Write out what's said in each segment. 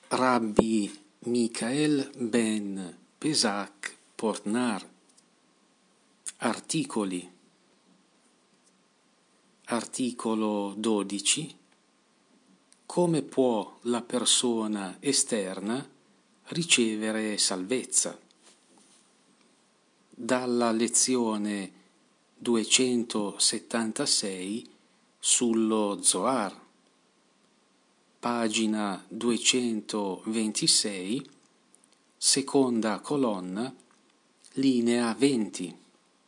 Rabbi Michael ben Pesach Portnar. Articoli. Articolo 12. Come può la persona esterna ricevere salvezza? Dalla lezione 276 sullo Zohar, pagina 226, seconda colonna, linea 20.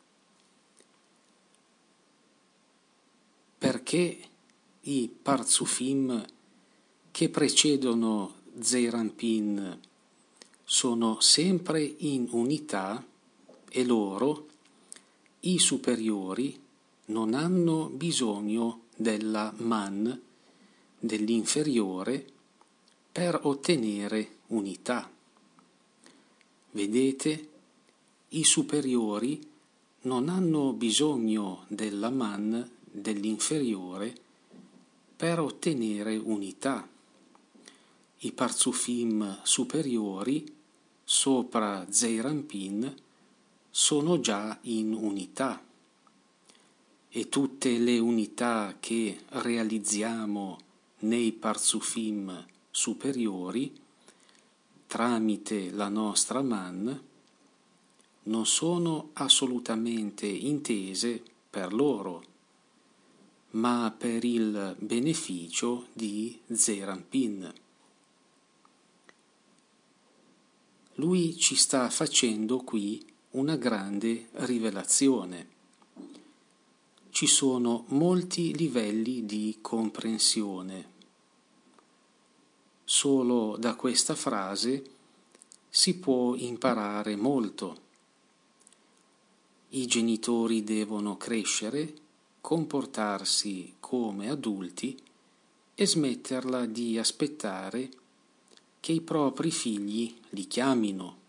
Perché i parzufim che precedono Zeir Anpin sono sempre in unità e loro, i superiori, non hanno bisogno della man, dell'inferiore, per ottenere unità. Vedete, i superiori non hanno bisogno della man, dell'inferiore, per ottenere unità. I parzufim superiori, sopra Zeir Anpin, sono già in unità. E tutte le unità che realizziamo nei parzufim superiori, tramite la nostra man, non sono assolutamente intese per loro, ma per il beneficio di Zeir Anpin. Lui ci sta facendo qui una grande rivelazione. Ci sono molti livelli di comprensione. Solo da questa frase si può imparare molto. I genitori devono crescere, comportarsi come adulti e smetterla di aspettare che i propri figli li chiamino.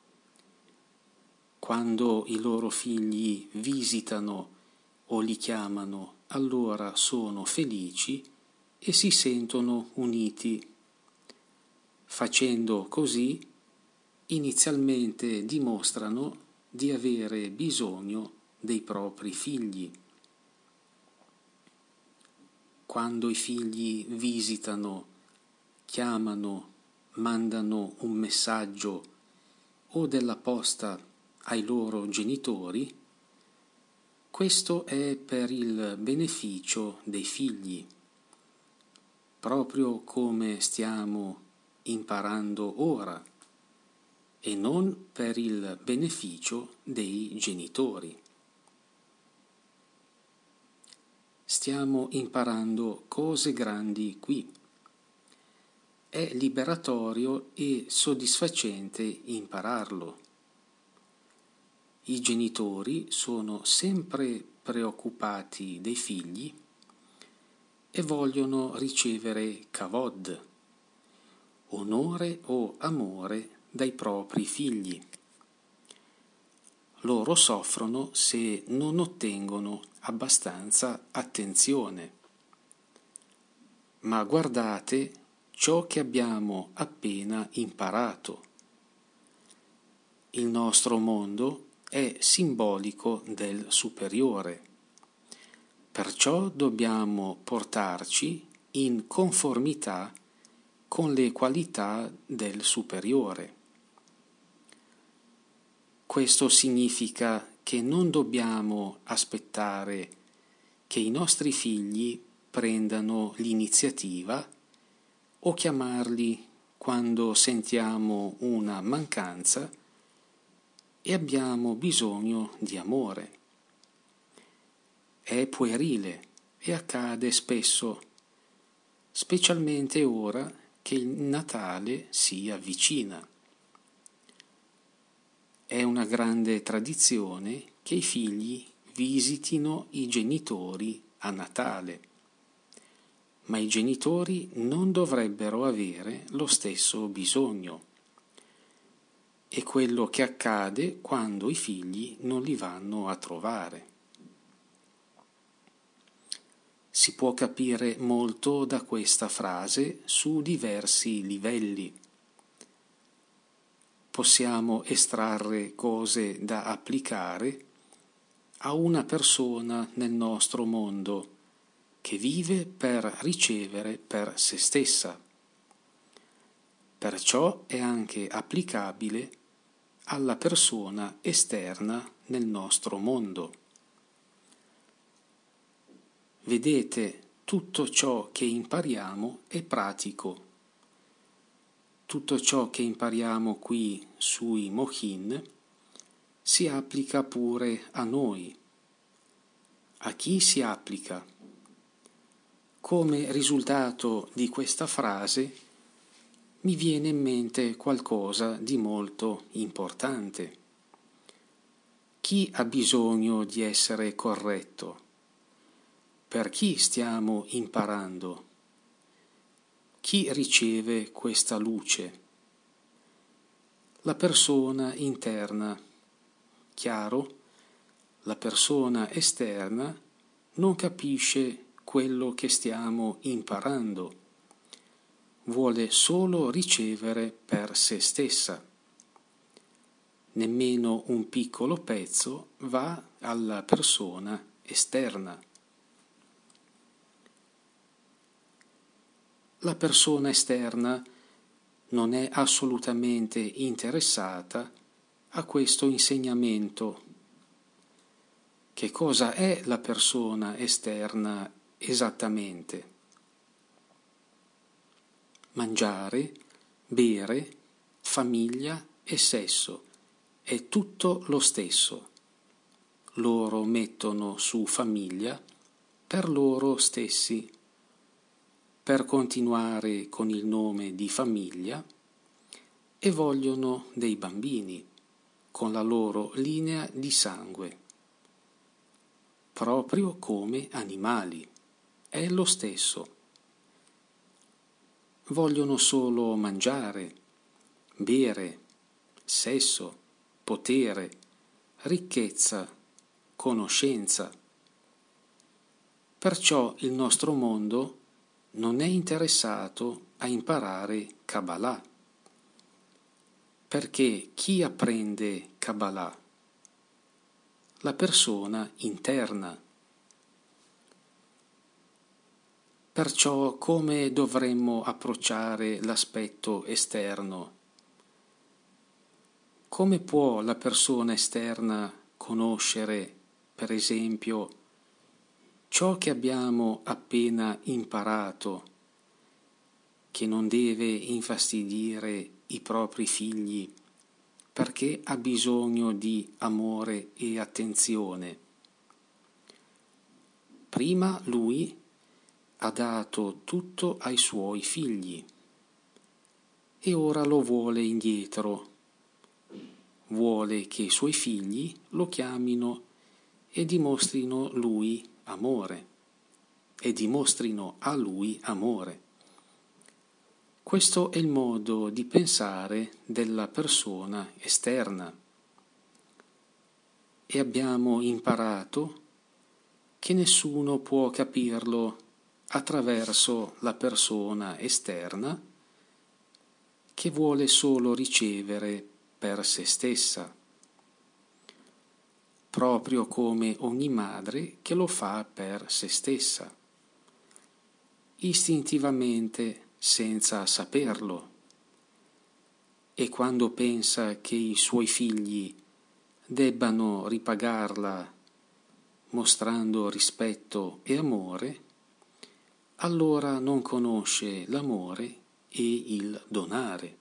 Quando i loro figli visitano o li chiamano, allora sono felici e si sentono uniti. Facendo così, inizialmente dimostrano di avere bisogno dei propri figli. Quando i figli visitano, chiamano, mandano un messaggio o della posta ai loro genitori, questo è per il beneficio dei figli, proprio come stiamo imparando ora, e non per il beneficio dei genitori. Stiamo imparando cose grandi qui. È liberatorio e soddisfacente impararlo. I genitori sono sempre preoccupati dei figli e vogliono ricevere kavod, onore o amore dai propri figli. Loro soffrono se non ottengono abbastanza attenzione. Ma guardate ciò che abbiamo appena imparato. Il nostro mondo è simbolico del superiore. Perciò dobbiamo portarci in conformità con le qualità del superiore. Questo significa che non dobbiamo aspettare che i nostri figli prendano l'iniziativa o chiamarli quando sentiamo una mancanza e abbiamo bisogno di amore. È puerile e accade spesso, specialmente ora che il Natale si avvicina. È una grande tradizione che i figli visitino i genitori a Natale, ma i genitori non dovrebbero avere lo stesso bisogno. È quello che accade quando i figli non li vanno a trovare. Si può capire molto da questa frase su diversi livelli. possiamo estrarre cose da applicare a una persona nel nostro mondo che vive per ricevere per se stessa. Perciò è anche applicabile alla persona esterna nel nostro mondo. Vedete, tutto ciò che impariamo è pratico. Tutto ciò che impariamo qui sui Mohin si applica pure a noi. A chi si applica? Come risultato di questa frase mi viene in mente qualcosa di molto importante. Chi ha bisogno di essere corretto? Per chi stiamo imparando? Chi riceve questa luce? La persona interna. Chiaro? La persona esterna non capisce quello che stiamo imparando. Vuole solo ricevere per se stessa. Nemmeno un piccolo pezzo va alla persona esterna. La persona esterna non è assolutamente interessata a questo insegnamento. Che cosa è la persona esterna esattamente? Mangiare, bere, famiglia e sesso, è tutto lo stesso. Loro mettono su famiglia per loro stessi, per continuare con il nome di famiglia, e vogliono dei bambini con la loro linea di sangue, proprio come animali, è lo stesso. Vogliono solo mangiare, bere, sesso, potere, ricchezza, conoscenza. Perciò il nostro mondo non è interessato a imparare Kabbalah. Perché chi apprende Kabbalah? La persona interna. Perciò come dovremmo approcciare l'aspetto esterno? Come può la persona esterna conoscere, per esempio, ciò che abbiamo appena imparato, che non deve infastidire i propri figli perché ha bisogno di amore e attenzione? Prima lui ha dato tutto ai suoi figli e ora lo vuole indietro. Vuole che i suoi figli lo chiamino e dimostrino lui amore, e dimostrino a lui amore. Questo è il modo di pensare della persona esterna. E abbiamo imparato che nessuno può capirlo attraverso la persona esterna che vuole solo ricevere per se stessa, proprio come ogni madre che lo fa per se stessa, istintivamente, senza saperlo, e quando pensa che i suoi figli debbano ripagarla mostrando rispetto e amore, allora non conosce l'amore e il donare.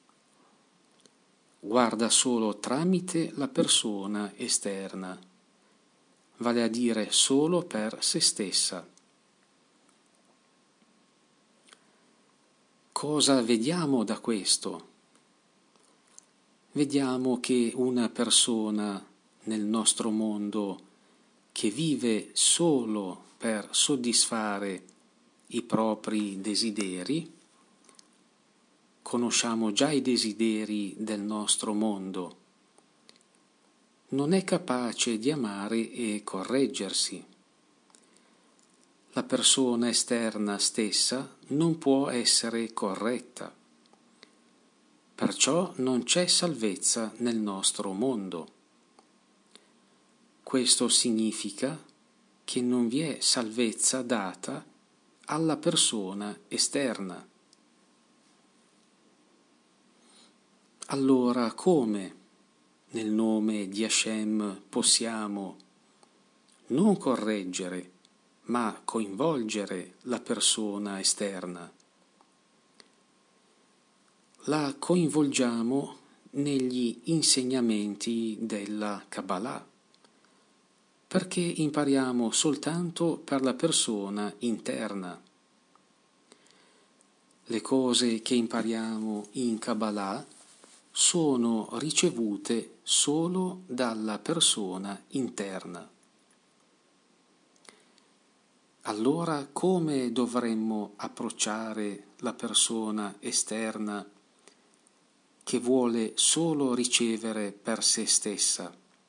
Guarda solo tramite la persona esterna, vale a dire solo per se stessa. Cosa vediamo da questo? Vediamo che una persona nel nostro mondo che vive solo per soddisfare i propri desideri, conosciamo già i desideri del nostro mondo, non è capace di amare e correggersi. La persona esterna stessa non può essere corretta. Perciò non c'è salvezza nel nostro mondo. Questo significa che non vi è salvezza data alla persona esterna. Allora come nel nome di Hashem possiamo non correggere, ma coinvolgere la persona esterna? La coinvolgiamo negli insegnamenti della Kabbalah, perché impariamo soltanto per la persona interna. Le cose che impariamo in Kabbalah sono ricevute solo dalla persona interna. Allora come dovremmo approcciare la persona esterna che vuole solo ricevere per se stessa,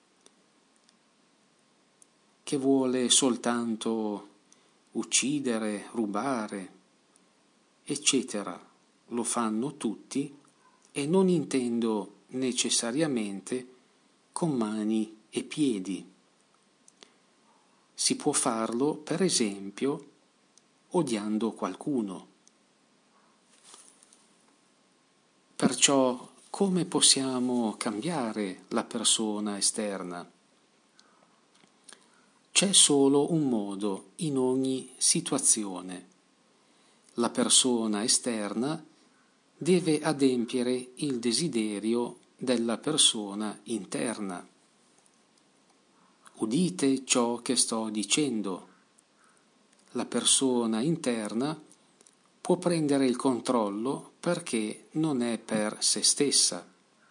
che vuole soltanto uccidere, rubare, eccetera? Lo fanno tutti, e non intendo necessariamente con mani e piedi. Si può farlo, per esempio, odiando qualcuno. Perciò, come possiamo cambiare la persona esterna? C'è solo un modo in ogni situazione. La persona esterna deve adempiere il desiderio della persona interna. Udite ciò che sto dicendo. La persona interna può prendere il controllo perché non è per se stessa.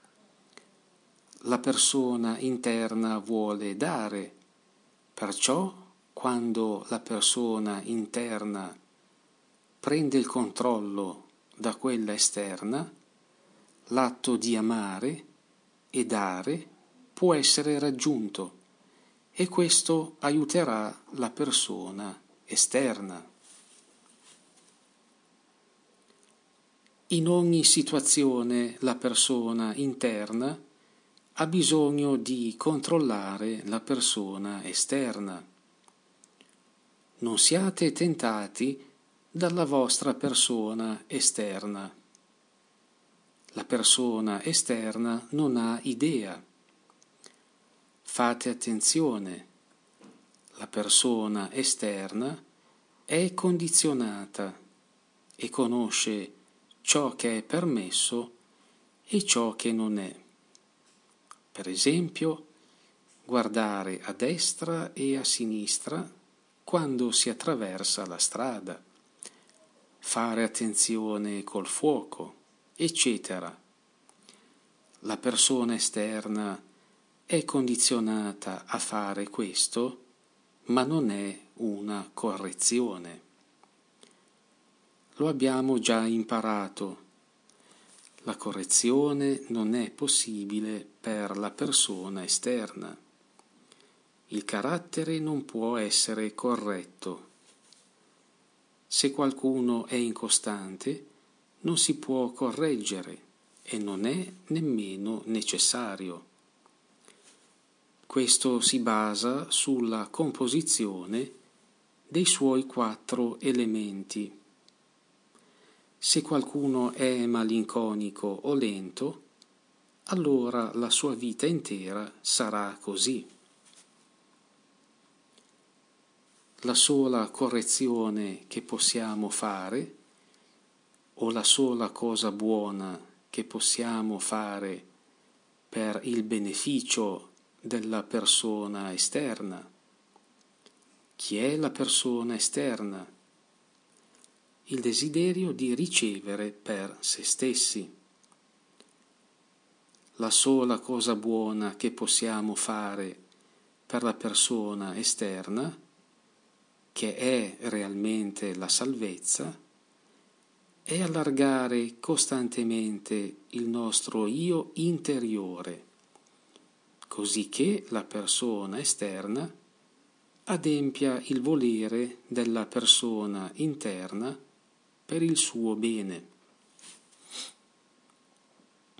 La persona interna vuole dare, perciò quando la persona interna prende il controllo da quella esterna, l'atto di amare e dare può essere raggiunto e questo aiuterà la persona esterna. In ogni situazione la persona interna ha bisogno di controllare la persona esterna. Non siate tentati dalla vostra persona esterna. La persona esterna non ha idea. Fate attenzione. La persona esterna è condizionata e conosce ciò che è permesso e ciò che non è. Per esempio, guardare a destra e a sinistra quando si attraversa la strada, fare attenzione col fuoco, eccetera. La persona esterna è condizionata a fare questo, ma non è una correzione. Lo abbiamo già imparato. La correzione non è possibile per la persona esterna. Il carattere non può essere corretto. Se qualcuno è incostante, non si può correggere e non è nemmeno necessario. Questo si basa sulla composizione dei suoi 4 elementi. Se qualcuno è malinconico o lento, allora la sua vita intera sarà così. La sola correzione che possiamo fare, o la sola cosa buona che possiamo fare per il beneficio della persona esterna. Chi è la persona esterna? Il desiderio di ricevere per se stessi. La sola cosa buona che possiamo fare per la persona esterna, che è realmente la salvezza, è allargare costantemente il nostro io interiore, così che la persona esterna adempia il volere della persona interna per il suo bene.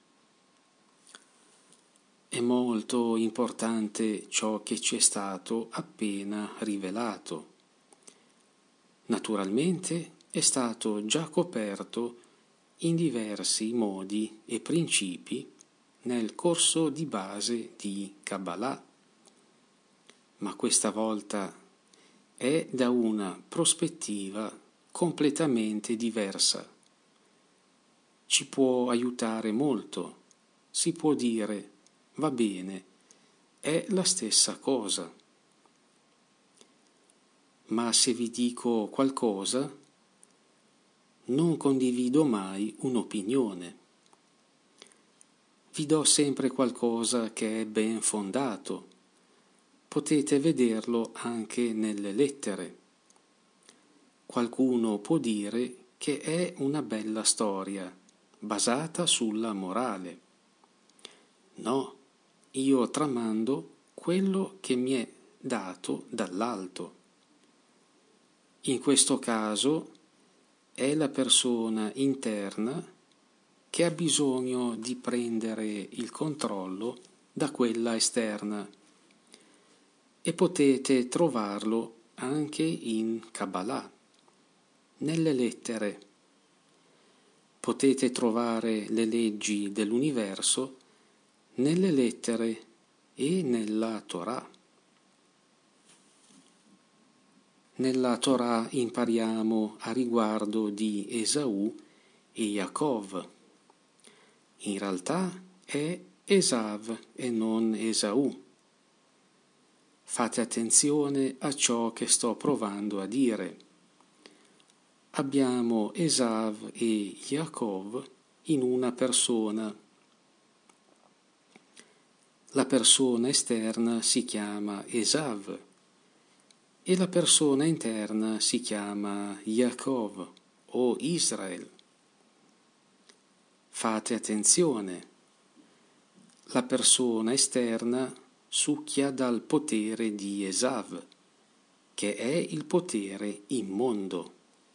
molto importante ciò che ci è stato appena rivelato. Naturalmente è stato già coperto in diversi modi e principi nel corso di base di Kabbalah, ma questa volta è da una prospettiva completamente diversa. Ci può aiutare molto, si può dire, va bene, è la stessa cosa. Ma se vi dico qualcosa, non condivido mai un'opinione. Vi do sempre qualcosa che è ben fondato. Potete vederlo anche nelle lettere. Qualcuno può dire che è una bella storia, basata sulla morale. No, io tramando quello che mi è dato dall'alto. In questo caso è la persona interna che ha bisogno di prendere il controllo da quella esterna, e potete trovarlo anche in Kabbalah, nelle lettere. Potete trovare le leggi dell'universo nelle lettere e nella Torah. Nella Torah impariamo a riguardo di Esaù e Yaakov. In realtà è Esav e non Esaù. Fate attenzione a ciò che sto provando a dire. Abbiamo Esav e Yaakov in una persona. La persona esterna si chiama Esav e la persona interna si chiama Yaakov o Israel. Fate attenzione. La persona esterna succhia dal potere di Esav, che è il potere immondo,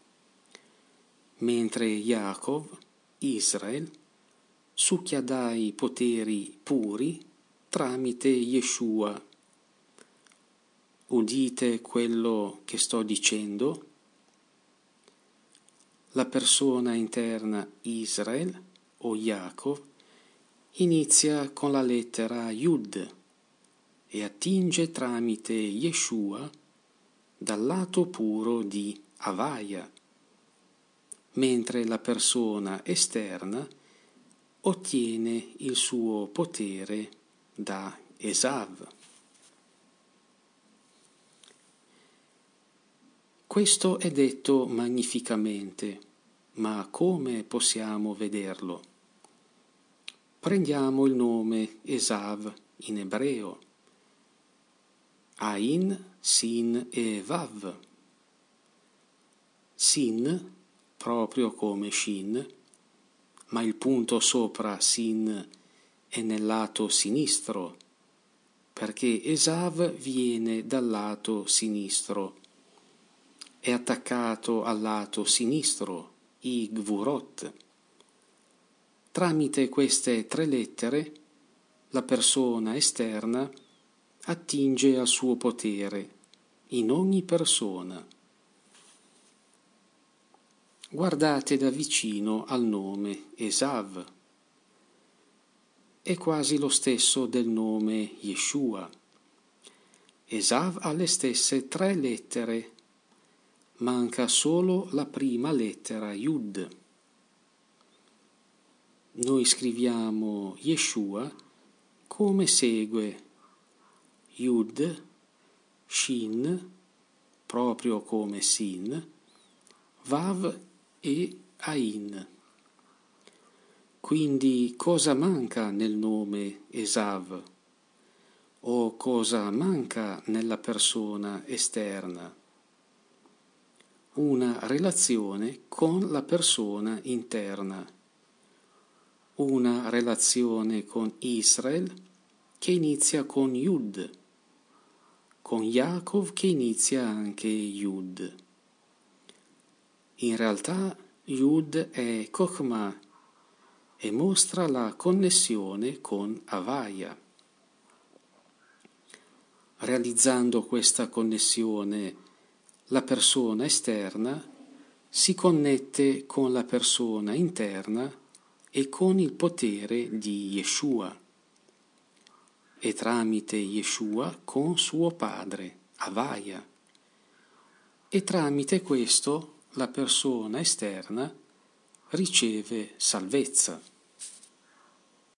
mentre Yaakov, Israel, succhia dai poteri puri tramite Yeshua. Udite quello che sto dicendo? La persona interna Israel o Yaakov inizia con la lettera Yud e attinge tramite Yeshua dal lato puro di Havaya, mentre la persona esterna ottiene il suo potere da Esav. Questo è detto magnificamente, ma come possiamo vederlo? Prendiamo il nome Esav in ebreo. Ain, Sin e Vav. Sin, proprio come Shin, ma il punto sopra Sin è nel lato sinistro, perché Esav viene dal lato sinistro. È attaccato al lato sinistro, i Gvurot. Tramite queste 3 lettere, la persona esterna attinge al suo potere in ogni persona. Guardate da vicino al nome Esav. È quasi lo stesso del nome Yeshua. Esav ha le stesse 3 lettere, manca solo la prima lettera Yud. Noi scriviamo Yeshua come segue: Yud, Shin, proprio come Sin, Vav e Ain. Quindi cosa manca nel nome Esav? O cosa manca nella persona esterna? Una relazione con la persona interna, una relazione con Israel che inizia con Yud, con Yaakov che inizia anche Yud. In realtà Yud è Chokhmah e mostra la connessione con Havaya. realizzando questa connessione, la persona esterna si connette con la persona interna e con il potere di Yeshua, e tramite Yeshua con suo padre, Havaya, e tramite questo la persona esterna riceve salvezza.